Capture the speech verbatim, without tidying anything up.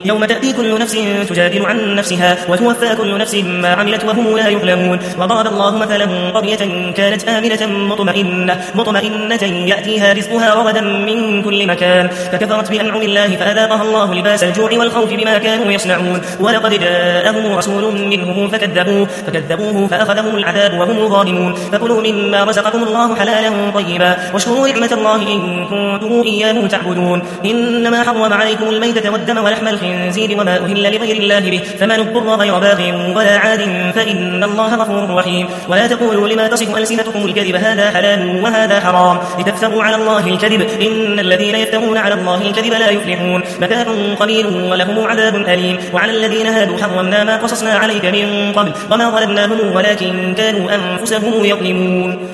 يوم تأتي كل نفس تجادل عن نفسها وتوفى كل نفس ما عملت وهم لا يظلمون. وضرب الله مثلا قرية كانت آمنة مطمئنة, مطمئنة يأتيها رزقها رغدا من كل مكان فكفرت بأنعم الله فأذاقها الله لباس الجوع والخوف بما كانوا يصنعون. ولقد جاءهم رسول منهم فكذبوه, فكذبوه فأخذهم العذاب وهم ظالمون. فكلوا مما رزقكم الله حلالا طيبا واشكروا نعمة الله إن كنتم إياه تعبدون. إنما حرم عليكم الميتة والدم ولحم الخنزير وما أهل لغير الله به فمن اضطر غير باغ ولا عاد فإن الله غفور رحيم. ولا تقولوا لما تصف ألسنتكم الكذب هذا حلال وهذا حرام لتفتروا على الله الكذب إن الذين يفترون على الله الكذب لا يفلحون. متاع قليل ولهم عذاب أليم. وعلى الذين هادوا حرمنا ما قصصنا عليك من قبل وما ظلمناهم ولكن كانوا أنفسهم يظلمون.